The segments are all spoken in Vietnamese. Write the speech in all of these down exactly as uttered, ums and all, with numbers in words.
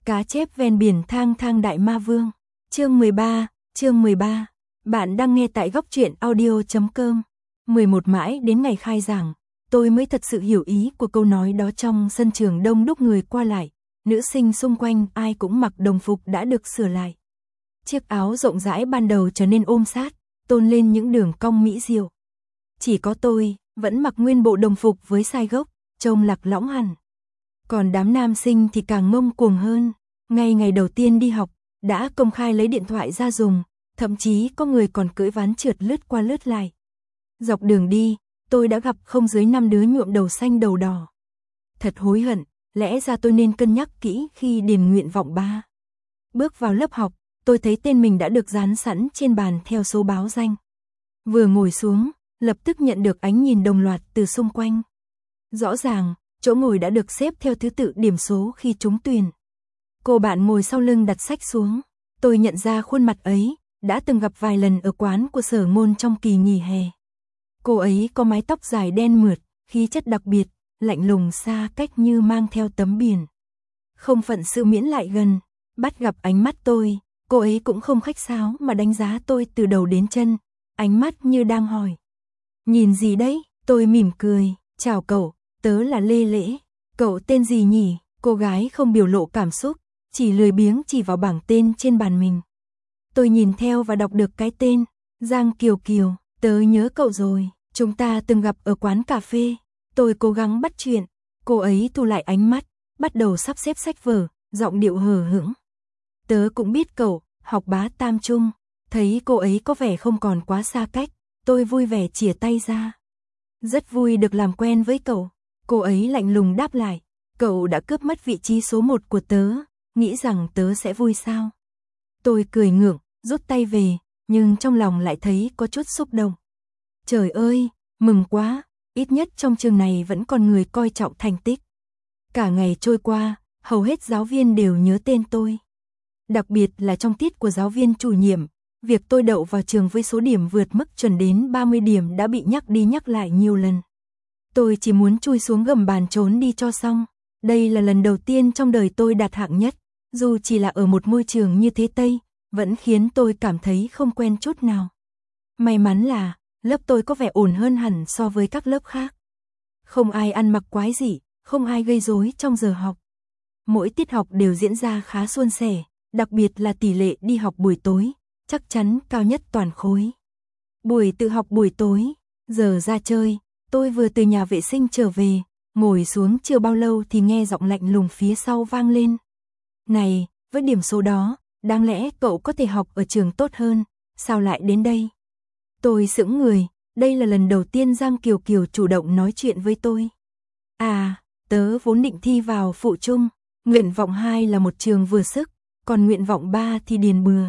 Cá chép ven biển thang thang đại ma vương. Chương mười ba, chương mười ba. Bạn đang nghe tại góc truyện audio chấm com. mười một mãi đến ngày khai giảng, tôi mới thật sự hiểu ý của câu nói đó. Trong sân trường đông đúc người qua lại, nữ sinh xung quanh ai cũng mặc đồng phục đã được sửa lại. Chiếc áo rộng rãi ban đầu trở nên ôm sát, tôn lên những đường cong mỹ diệu. Chỉ có tôi vẫn mặc nguyên bộ đồng phục với size gốc, trông lạc lõng hẳn. Còn đám nam sinh thì càng ngông cuồng hơn, ngay ngày đầu tiên đi học, đã công khai lấy điện thoại ra dùng, thậm chí có người còn cưỡi ván trượt lướt qua lướt lại. Dọc đường đi, tôi đã gặp không dưới năm đứa nhuộm đầu xanh đầu đỏ. Thật hối hận, lẽ ra tôi nên cân nhắc kỹ khi điền nguyện vọng ba. Bước vào lớp học, tôi thấy tên mình đã được dán sẵn trên bàn theo số báo danh. Vừa ngồi xuống, lập tức nhận được ánh nhìn đồng loạt từ xung quanh. Rõ ràng, chỗ ngồi đã được xếp theo thứ tự điểm số khi trúng tuyển. Cô bạn ngồi sau lưng đặt sách xuống. Tôi nhận ra khuôn mặt ấy, đã từng gặp vài lần ở quán của Sở Ngôn trong kỳ nghỉ hè. Cô ấy có mái tóc dài đen mượt, khí chất đặc biệt, lạnh lùng xa cách như mang theo tấm biển. Không phận sự miễn lại gần, bắt gặp ánh mắt tôi, cô ấy cũng không khách sáo mà đánh giá tôi từ đầu đến chân, ánh mắt như đang hỏi. Nhìn gì đấy? Tôi mỉm cười, chào cậu, tớ là Lê Lễ. Cậu tên gì nhỉ? Cô gái không biểu lộ cảm xúc, chỉ lười biếng chỉ vào bảng tên trên bàn mình. Tôi nhìn theo và đọc được cái tên, Giang Kiều Kiều, tớ nhớ cậu rồi, chúng ta từng gặp ở quán cà phê. Tôi cố gắng bắt chuyện, cô ấy thu lại ánh mắt, bắt đầu sắp xếp sách vở, giọng điệu hờ hững. Tớ cũng biết cậu, học bá tam trung. Thấy cô ấy có vẻ không còn quá xa cách, tôi vui vẻ chìa tay ra. Rất vui được làm quen với cậu. Cô ấy lạnh lùng đáp lại, cậu đã cướp mất vị trí số một của tớ, nghĩ rằng tớ sẽ vui sao? Tôi cười ngượng, rút tay về, nhưng trong lòng lại thấy có chút xúc động. Trời ơi, mừng quá, ít nhất trong trường này vẫn còn người coi trọng thành tích. Cả ngày trôi qua, hầu hết giáo viên đều nhớ tên tôi. Đặc biệt là trong tiết của giáo viên chủ nhiệm, việc tôi đậu vào trường với số điểm vượt mức chuẩn đến ba mươi điểm đã bị nhắc đi nhắc lại nhiều lần. Tôi chỉ muốn chui xuống gầm bàn trốn đi cho xong. Đây là lần đầu tiên trong đời tôi đạt hạng nhất, dù chỉ là ở một môi trường như thế Tây, vẫn khiến tôi cảm thấy không quen chút nào. May mắn là, lớp tôi có vẻ ổn hơn hẳn so với các lớp khác. Không ai ăn mặc quái dị, không ai gây rối trong giờ học. Mỗi tiết học đều diễn ra khá suôn sẻ, đặc biệt là tỷ lệ đi học buổi tối, chắc chắn cao nhất toàn khối. Buổi tự học buổi tối, giờ ra chơi, tôi vừa từ nhà vệ sinh trở về, ngồi xuống chưa bao lâu thì nghe giọng lạnh lùng phía sau vang lên. Này, với điểm số đó, đáng lẽ cậu có thể học ở trường tốt hơn, sao lại đến đây? Tôi sững người, đây là lần đầu tiên Giang Kiều Kiều chủ động nói chuyện với tôi. À, tớ vốn định thi vào phụ trung, nguyện vọng hai là một trường vừa sức, còn nguyện vọng ba thì điền bừa.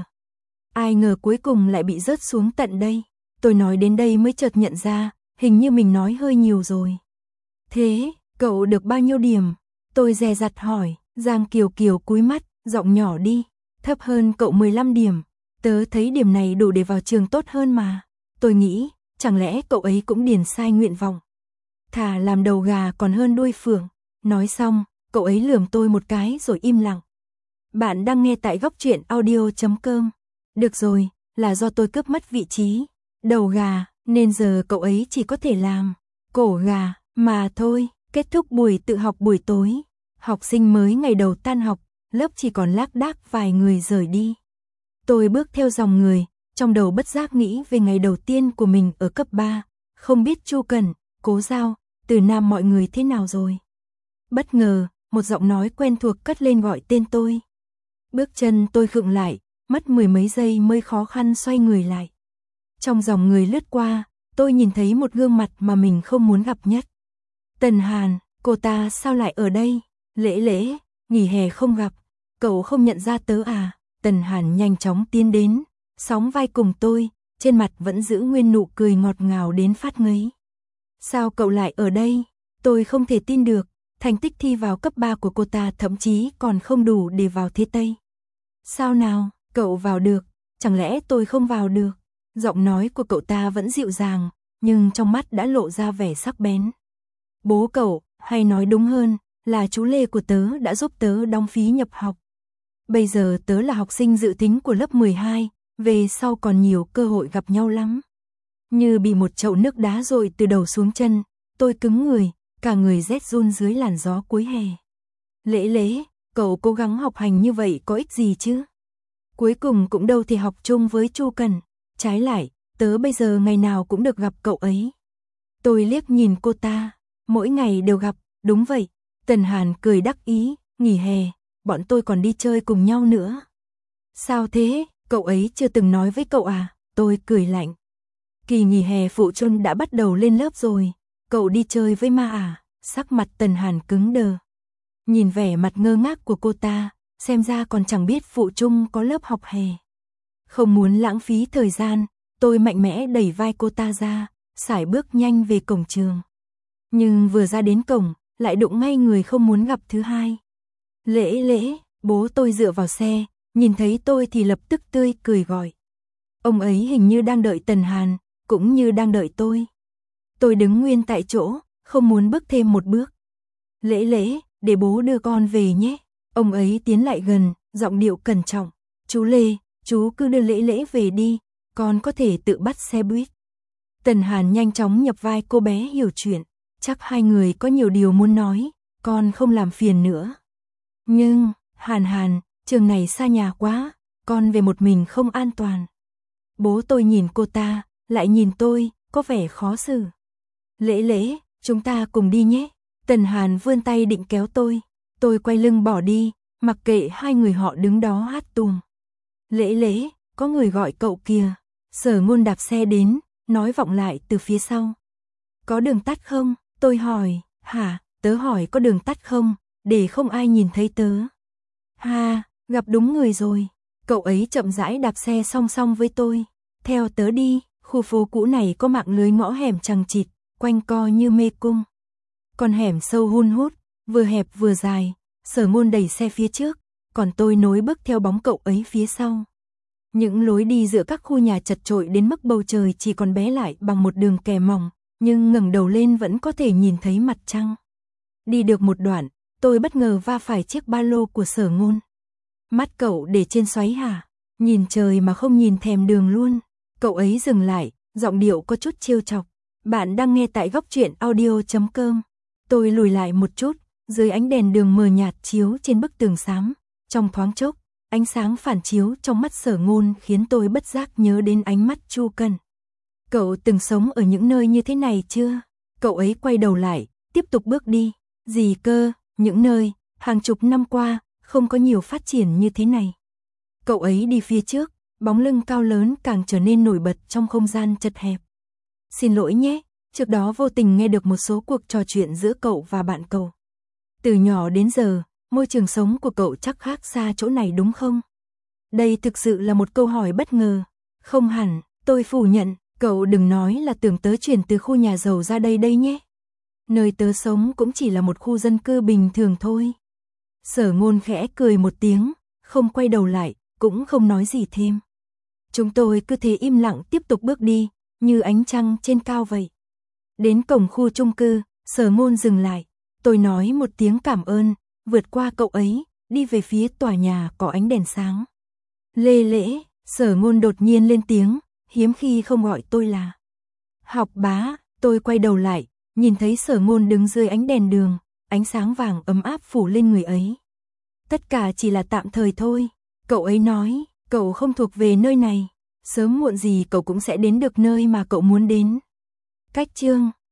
Ai ngờ cuối cùng lại bị rớt xuống tận đây. Tôi nói đến đây mới chợt nhận ra, hình như mình nói hơi nhiều rồi. Thế, cậu được bao nhiêu điểm? Tôi dè dặt hỏi. Giang Kiều Kiều cúi mắt, giọng nhỏ đi. Thấp hơn cậu mười lăm điểm. Tớ thấy điểm này đủ để vào trường tốt hơn mà. Tôi nghĩ, chẳng lẽ cậu ấy cũng điền sai nguyện vọng? Thà làm đầu gà còn hơn đuôi phượng. Nói xong, cậu ấy lườm tôi một cái rồi im lặng. Bạn đang nghe tại góc truyện audio chấm com. Được rồi, là do tôi cướp mất vị trí. Đầu gà, nên giờ cậu ấy chỉ có thể làm cổ gà, mà thôi. Kết thúc buổi tự học buổi tối. Học sinh mới ngày đầu tan học, lớp chỉ còn lác đác vài người rời đi. Tôi bước theo dòng người, trong đầu bất giác nghĩ về ngày đầu tiên của mình ở cấp ba. Không biết Chu Cẩn, Cố Giao, Từ Nam mọi người thế nào rồi. Bất ngờ, một giọng nói quen thuộc cất lên gọi tên tôi. Bước chân tôi khựng lại, mất mười mấy giây mới khó khăn xoay người lại. Trong dòng người lướt qua, tôi nhìn thấy một gương mặt mà mình không muốn gặp nhất. Tần Hàn, cô ta sao lại ở đây? Lễ Lễ, nghỉ hè không gặp, cậu không nhận ra tớ à? Tần Hàn nhanh chóng tiến đến, sóng vai cùng tôi, trên mặt vẫn giữ nguyên nụ cười ngọt ngào đến phát ngấy. Sao cậu lại ở đây? Tôi không thể tin được, thành tích thi vào cấp ba của cô ta thậm chí còn không đủ để vào Thế Tây. Sao nào, cậu vào được, chẳng lẽ tôi không vào được? Giọng nói của cậu ta vẫn dịu dàng, nhưng trong mắt đã lộ ra vẻ sắc bén. Bố cậu, hay nói đúng hơn, là chú Lê của tớ đã giúp tớ đóng phí nhập học. bây giờ tớ là học sinh dự tính của lớp mười hai, về sau còn nhiều cơ hội gặp nhau lắm. Như bị một chậu nước đá dội từ đầu xuống chân, tôi cứng người, cả người rét run dưới làn gió cuối hè. Lễ lễ, cậu cố gắng học hành như vậy có ích gì chứ? Cuối cùng cũng đâu thì học chung với Chu Cần, trái lại, tớ bây giờ ngày nào cũng được gặp cậu ấy. Tôi liếc nhìn cô ta, mỗi ngày đều gặp, đúng vậy. Tần Hàn cười đắc ý, nghỉ hè, bọn tôi còn đi chơi cùng nhau nữa. Sao thế, cậu ấy chưa từng nói với cậu à? Tôi cười lạnh. Kỳ nghỉ hè phụ trôn đã bắt đầu lên lớp rồi, cậu đi chơi với ma à? Sắc mặt Tần Hàn cứng đờ. Nhìn vẻ mặt ngơ ngác của cô ta, xem ra còn chẳng biết phụ trung có lớp học hè. Không muốn lãng phí thời gian, tôi mạnh mẽ đẩy vai cô ta ra, sải bước nhanh về cổng trường. Nhưng vừa ra đến cổng, lại đụng ngay người không muốn gặp thứ hai. Lễ lễ, bố tôi dựa vào xe, nhìn thấy tôi thì lập tức tươi cười gọi. Ông ấy hình như đang đợi Tần Hàn, cũng như đang đợi tôi. Tôi đứng nguyên tại chỗ, không muốn bước thêm một bước. Lễ lễ, để bố đưa con về nhé. Ông ấy tiến lại gần, giọng điệu cẩn trọng. Chú Lê, chú cứ đưa lễ lễ về đi, con có thể tự bắt xe buýt. Tần Hàn nhanh chóng nhập vai cô bé hiểu chuyện. Chắc hai người có nhiều điều muốn nói, con không làm phiền nữa. Nhưng, Hàn Hàn, trường này xa nhà quá, con về một mình không an toàn. Bố tôi nhìn cô ta, lại nhìn tôi, có vẻ khó xử. Lễ lễ, chúng ta cùng đi nhé. Tần Hàn vươn tay định kéo tôi, tôi quay lưng bỏ đi, mặc kệ hai người họ đứng đó hát tuồng. Lễ lễ, có người gọi cậu kìa. Sở Ngôn đạp xe đến, nói vọng lại từ phía sau. Có đường tắt không? Tôi hỏi, hả, tớ hỏi có đường tắt không, để không ai nhìn thấy tớ. Ha, gặp đúng người rồi. Cậu ấy chậm rãi đạp xe song song với tôi. Theo tớ đi, khu phố cũ này có mạng lưới ngõ hẻm chằng chịt, quanh co như mê cung. Con hẻm sâu hun hút, vừa hẹp vừa dài, Sở Ngôn đẩy xe phía trước, còn tôi nối bước theo bóng cậu ấy phía sau. Những lối đi giữa các khu nhà chật chội đến mức bầu trời chỉ còn bé lại bằng một đường kè mỏng, nhưng ngẩng đầu lên vẫn có thể nhìn thấy mặt trăng. Đi được một đoạn, tôi bất ngờ va phải chiếc ba lô của Sở Ngôn. Mắt cậu để trên xoáy hả? Nhìn trời mà không nhìn thèm đường luôn. Cậu ấy dừng lại, giọng điệu có chút trêu chọc. Bạn đang nghe tại góc truyện audio chấm com. Tôi lùi lại một chút, dưới ánh đèn đường mờ nhạt chiếu trên bức tường xám. Trong thoáng chốc, ánh sáng phản chiếu trong mắt Sở Ngôn khiến tôi bất giác nhớ đến ánh mắt Chu Cần. Cậu từng sống ở những nơi như thế này chưa? Cậu ấy quay đầu lại, tiếp tục bước đi. Gì cơ, những nơi, hàng chục năm qua, không có nhiều phát triển như thế này. Cậu ấy đi phía trước, bóng lưng cao lớn càng trở nên nổi bật trong không gian chật hẹp. Xin lỗi nhé, trước đó vô tình nghe được một số cuộc trò chuyện giữa cậu và bạn cậu. Từ nhỏ đến giờ, môi trường sống của cậu chắc khác xa chỗ này đúng không? Đây thực sự là một câu hỏi bất ngờ. Không hẳn, tôi phủ nhận, cậu đừng nói là tưởng tớ chuyển từ khu nhà giàu ra đây đây nhé. Nơi tớ sống cũng chỉ là một khu dân cư bình thường thôi. Sở Ngôn khẽ cười một tiếng, không quay đầu lại, cũng không nói gì thêm. Chúng tôi cứ thế im lặng tiếp tục bước đi, như ánh trăng trên cao vậy. Đến cổng khu chung cư, Sở Ngôn dừng lại. Tôi nói một tiếng cảm ơn, vượt qua cậu ấy, đi về phía tòa nhà có ánh đèn sáng. Lê lễ, Sở Ngôn đột nhiên lên tiếng, hiếm khi không gọi tôi là học bá. Tôi quay đầu lại, nhìn thấy Sở Ngôn đứng dưới ánh đèn đường, ánh sáng vàng ấm áp phủ lên người ấy. Tất cả chỉ là tạm thời thôi. Cậu ấy nói, cậu không thuộc về nơi này, sớm muộn gì cậu cũng sẽ đến được nơi mà cậu muốn đến. Cách chương